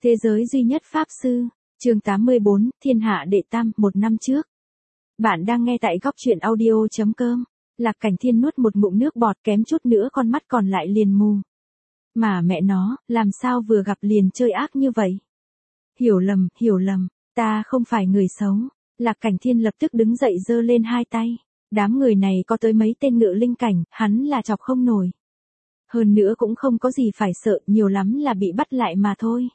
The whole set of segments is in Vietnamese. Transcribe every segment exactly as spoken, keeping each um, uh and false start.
Thế giới duy nhất Pháp Sư, chương tám mươi bốn, Thiên Hạ Đệ Tam, một năm trước. Bạn đang nghe tại góc truyện audio.com. Lạc Cảnh Thiên nuốt một ngụm nước bọt, kém chút nữa con mắt còn lại liền mù. Mà mẹ nó, làm sao vừa gặp liền chơi ác như vậy? Hiểu lầm, hiểu lầm, ta không phải người xấu. Lạc Cảnh Thiên lập tức đứng dậy giơ lên hai tay. Đám người này có tới mấy tên ngự linh cảnh, hắn là chọc không nổi. Hơn nữa cũng không có gì phải sợ, nhiều lắm là bị bắt lại mà thôi.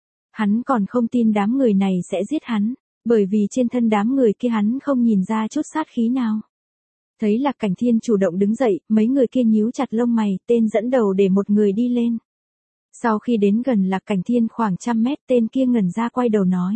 Hắn còn không tin đám người này sẽ giết hắn, bởi vì trên thân đám người kia hắn không nhìn ra chút sát khí nào. Thấy Lạc Cảnh Thiên chủ động đứng dậy, mấy người kia nhíu chặt lông mày, tên dẫn đầu để một người đi lên. Sau khi đến gần Lạc Cảnh Thiên khoảng trăm mét, tên kia ngẩn ra quay đầu nói.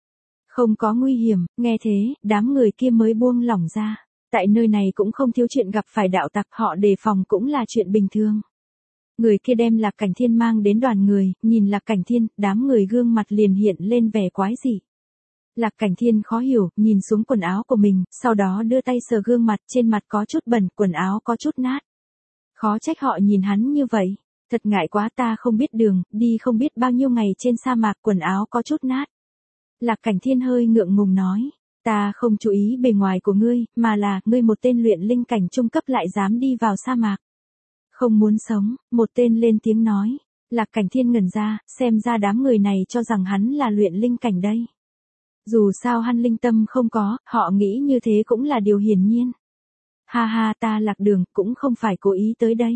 Không có nguy hiểm, nghe thế, đám người kia mới buông lỏng ra. Tại nơi này cũng không thiếu chuyện gặp phải đạo tặc, họ đề phòng cũng là chuyện bình thường. Người kia đem Lạc Cảnh Thiên mang đến đoàn người, nhìn Lạc Cảnh Thiên, đám người gương mặt liền hiện lên vẻ quái dị. Lạc Cảnh Thiên khó hiểu, nhìn xuống quần áo của mình, sau đó đưa tay sờ gương mặt, trên mặt có chút bẩn, quần áo có chút nát. Khó trách họ nhìn hắn như vậy, thật ngại quá, ta không biết đường, đi không biết bao nhiêu ngày trên sa mạc, quần áo có chút nát. Lạc Cảnh Thiên hơi ngượng ngùng nói, ta không chú ý bề ngoài của ngươi, mà là, ngươi một tên luyện linh cảnh trung cấp lại dám đi vào sa mạc. Không muốn sống, một tên lên tiếng nói. Lạc Cảnh Thiên ngẩn ra, xem ra đám người này cho rằng hắn là luyện linh cảnh đây. Dù sao hắn linh tâm không có, họ nghĩ như thế cũng là điều hiển nhiên. Ha ha, ta lạc đường, cũng không phải cố ý tới đây.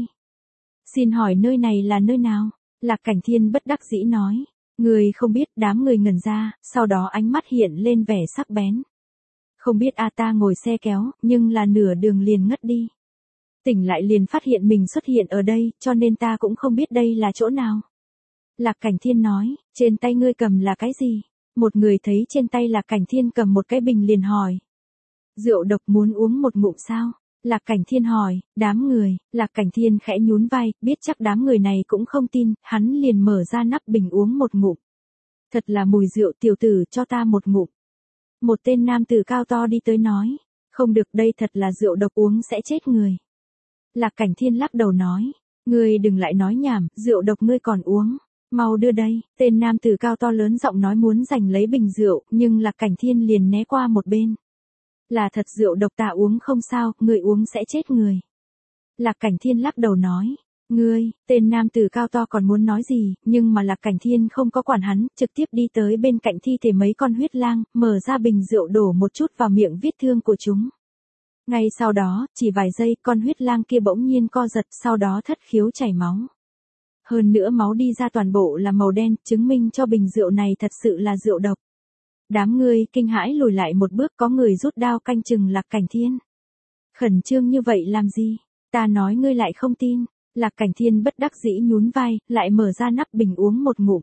Xin hỏi nơi này là nơi nào? Lạc Cảnh Thiên bất đắc dĩ nói. Người không biết, đám người ngẩn ra, sau đó ánh mắt hiện lên vẻ sắc bén. Không biết a, ta ngồi xe kéo, nhưng là nửa đường liền ngất đi. Tỉnh lại liền phát hiện mình xuất hiện ở đây, cho nên ta cũng không biết đây là chỗ nào. Lạc Cảnh Thiên nói, trên tay ngươi cầm là cái gì? Một người thấy trên tay Lạc Cảnh Thiên cầm một cái bình liền hỏi. Rượu độc, muốn uống một ngụm sao? Lạc Cảnh Thiên hỏi, đám người, Lạc Cảnh Thiên khẽ nhún vai, biết chắc đám người này cũng không tin, hắn liền mở ra nắp bình uống một ngụm. Thật là mùi rượu, tiểu tử, cho ta một ngụm. Một tên nam tử cao to đi tới nói, không được, đây thật là rượu độc, uống sẽ chết người. Lạc Cảnh Thiên lắc đầu nói, ngươi đừng lại nói nhảm, rượu độc ngươi còn uống, mau đưa đây. Tên nam tử cao to lớn giọng nói muốn giành lấy bình rượu, nhưng Lạc Cảnh Thiên liền né qua một bên. Là thật, rượu độc ta uống không sao, ngươi uống sẽ chết người. Lạc Cảnh Thiên lắc đầu nói, ngươi, tên nam tử cao to còn muốn nói gì, nhưng mà Lạc Cảnh Thiên không có quản hắn, trực tiếp đi tới bên cạnh thi thể mấy con huyết lang, mở ra bình rượu đổ một chút vào miệng vết thương của chúng. Ngay sau đó, chỉ vài giây, con huyết lang kia bỗng nhiên co giật, sau đó thất khiếu chảy máu. Hơn nữa máu đi ra toàn bộ là màu đen, chứng minh cho bình rượu này thật sự là rượu độc. Đám người kinh hãi lùi lại một bước, có người rút đao canh chừng Lạc Cảnh Thiên. Khẩn trương như vậy làm gì? Ta nói ngươi lại không tin. Lạc Cảnh Thiên bất đắc dĩ nhún vai, lại mở ra nắp bình uống một ngụm.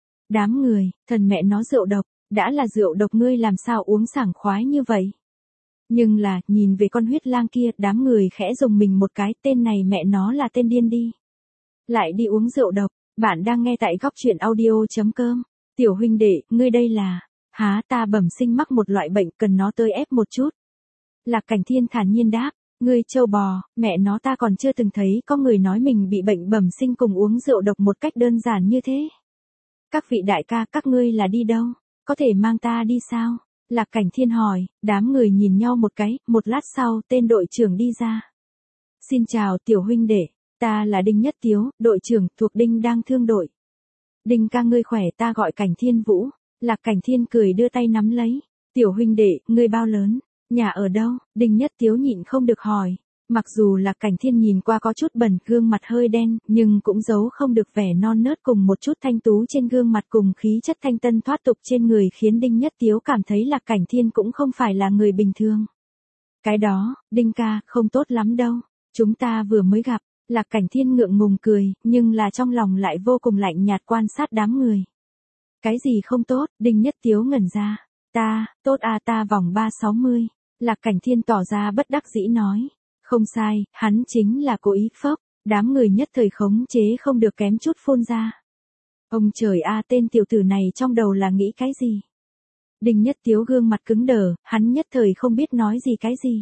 Đám người, thần mẹ nó rượu độc, đã là rượu độc ngươi làm sao uống sảng khoái như vậy? Nhưng là, nhìn về con huyết lang kia, đám người khẽ rùng mình một cái, tên này mẹ nó là tên điên đi. Lại đi uống rượu độc, bạn đang nghe tại góc truyện audio.com. Tiểu huynh đệ, ngươi đây là, há, ta bẩm sinh mắc một loại bệnh, cần nó tới ép một chút. Lạc Cảnh Thiên thản nhiên đáp, ngươi trâu bò, mẹ nó ta còn chưa từng thấy có người nói mình bị bệnh bẩm sinh cùng uống rượu độc một cách đơn giản như thế. Các vị đại ca, các ngươi là đi đâu? Có thể mang ta đi sao? Lạc Cảnh Thiên hỏi, đám người nhìn nhau một cái, một lát sau, tên đội trưởng đi ra. Xin chào tiểu huynh đệ, ta là Đinh Nhất Tiếu, đội trưởng, thuộc Đinh đang thương đội. Đinh ca ngươi khỏe, ta gọi Cảnh Thiên Vũ. Lạc Cảnh Thiên cười đưa tay nắm lấy. Tiểu huynh đệ, ngươi bao lớn? Nhà ở đâu? Đinh Nhất Tiếu nhịn không được hỏi. Mặc dù Lạc Cảnh Thiên nhìn qua có chút bẩn, gương mặt hơi đen, nhưng cũng giấu không được vẻ non nớt cùng một chút thanh tú trên gương mặt cùng khí chất thanh tân thoát tục trên người, khiến Đinh Nhất Tiếu cảm thấy Lạc Cảnh Thiên cũng không phải là người bình thường. Cái đó, Đinh ca, không tốt lắm đâu. Chúng ta vừa mới gặp. Lạc Cảnh Thiên ngượng ngùng cười, nhưng là trong lòng lại vô cùng lạnh nhạt quan sát đám người. Cái gì không tốt? Đinh Nhất Tiếu ngẩn ra. Ta, tốt à, ta vòng ba sáu mươi. Lạc Cảnh Thiên tỏ ra bất đắc dĩ nói. Không sai, hắn chính là cố ý phốc, đám người nhất thời khống chế không được kém chút phun ra. Ông trời a, tên tiểu tử này trong đầu là nghĩ cái gì? Đinh Nhất Tiếu gương mặt cứng đờ, hắn nhất thời không biết nói gì cái gì.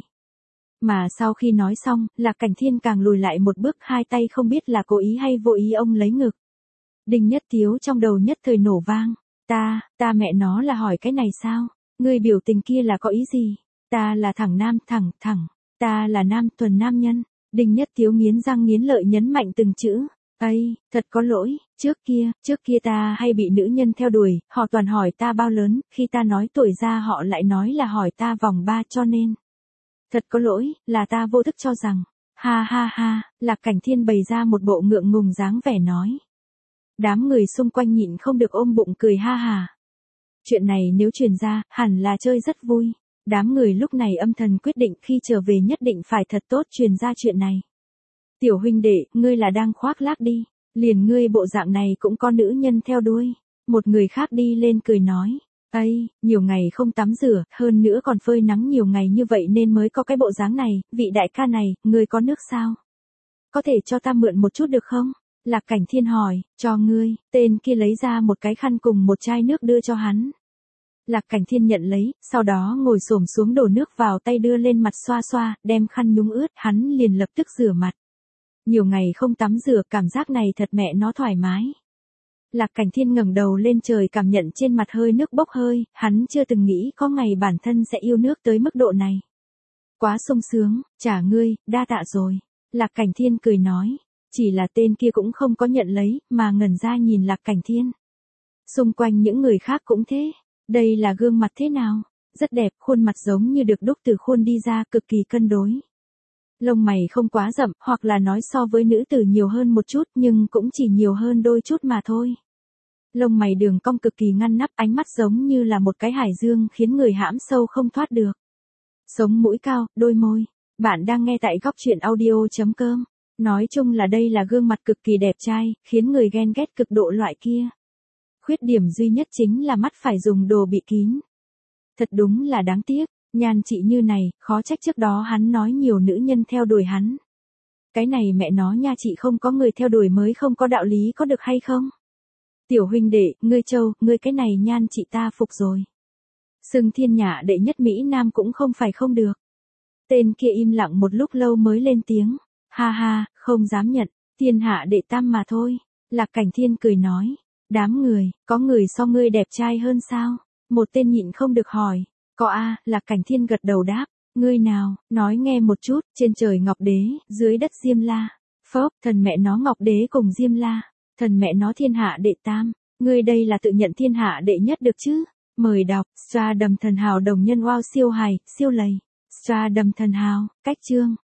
Mà sau khi nói xong, Lạc Cảnh Thiên càng lùi lại một bước, hai tay không biết là cố ý hay vô ý ông lấy ngực. Đinh Nhất Tiếu trong đầu nhất thời nổ vang. Ta, ta mẹ nó là hỏi cái này sao? Ngươi biểu tình kia là có ý gì? Ta là thẳng nam, thẳng, thẳng. Ta là nam, thuần nam nhân. Đinh Nhất Tiếu nghiến răng nghiến lợi nhấn mạnh từng chữ. Ây, thật có lỗi, trước kia, trước kia ta hay bị nữ nhân theo đuổi, họ toàn hỏi ta bao lớn, khi ta nói tuổi ra họ lại nói là hỏi ta vòng ba cho nên. Thật có lỗi, là ta vô thức cho rằng. Ha ha ha, Lạc Cảnh Thiên bày ra một bộ ngượng ngùng dáng vẻ nói. Đám người xung quanh nhịn không được ôm bụng cười ha hà. Chuyện này nếu truyền ra, hẳn là chơi rất vui. Đám người lúc này âm thầm quyết định khi trở về nhất định phải thật tốt truyền ra chuyện này. Tiểu huynh đệ, ngươi là đang khoác lác đi, liền ngươi bộ dạng này cũng có nữ nhân theo đuôi. Một người khác đi lên cười nói, ây, nhiều ngày không tắm rửa, hơn nữa còn phơi nắng nhiều ngày như vậy nên mới có cái bộ dáng này, vị đại ca này, ngươi có nước sao? Có thể cho ta mượn một chút được không? Lạc Cảnh Thiên hỏi, cho ngươi, tên kia lấy ra một cái khăn cùng một chai nước đưa cho hắn. Lạc Cảnh Thiên nhận lấy, sau đó ngồi xổm xuống đổ nước vào tay đưa lên mặt xoa xoa, đem khăn nhúng ướt, hắn liền lập tức rửa mặt. Nhiều ngày không tắm rửa, cảm giác này thật mẹ nó thoải mái. Lạc Cảnh Thiên ngẩng đầu lên trời cảm nhận trên mặt hơi nước bốc hơi, hắn chưa từng nghĩ có ngày bản thân sẽ yêu nước tới mức độ này. Quá sung sướng, trả ngươi, đa tạ rồi. Lạc Cảnh Thiên cười nói, chỉ là tên kia cũng không có nhận lấy, mà ngẩn ra nhìn Lạc Cảnh Thiên. Xung quanh những người khác cũng thế. Đây là gương mặt thế nào? Rất đẹp, khuôn mặt giống như được đúc từ khuôn đi ra, cực kỳ cân đối. Lông mày không quá rậm, hoặc là nói so với nữ tử nhiều hơn một chút, nhưng cũng chỉ nhiều hơn đôi chút mà thôi. Lông mày đường cong cực kỳ ngăn nắp, ánh mắt giống như là một cái hải dương khiến người hãm sâu không thoát được. Sống mũi cao, đôi môi. Bạn đang nghe tại góc truyện audio chấm com. Nói chung là đây là gương mặt cực kỳ đẹp trai, khiến người ghen ghét cực độ loại kia. Khuyết điểm duy nhất chính là mắt phải dùng đồ bị kín. Thật đúng là đáng tiếc, nhan chị như này, khó trách trước đó hắn nói nhiều nữ nhân theo đuổi hắn. Cái này mẹ nó nha, chị không có người theo đuổi mới không có đạo lý có được hay không? Tiểu huynh đệ, ngươi châu, ngươi cái này nhan chị ta phục rồi. Xưng thiên nhã đệ nhất Mỹ Nam cũng không phải không được. Tên kia im lặng một lúc lâu mới lên tiếng. Ha ha, không dám nhận, thiên hạ đệ tam mà thôi. Lạc Cảnh Thiên cười nói. Đám người, có người so ngươi đẹp trai hơn sao? Một tên nhịn không được hỏi. Có a, Lạc Cảnh Thiên gật đầu đáp. Ngươi nào, nói nghe một chút, trên trời Ngọc Đế, dưới đất Diêm La. Phốc, thần mẹ nó Ngọc Đế cùng Diêm La. Thần mẹ nó thiên hạ đệ tam. Ngươi đây là tự nhận thiên hạ đệ nhất được chứ? Mời đọc, Stradum thần hào đồng nhân wow siêu hài, siêu lầy. Stradum thần hào, cách chương.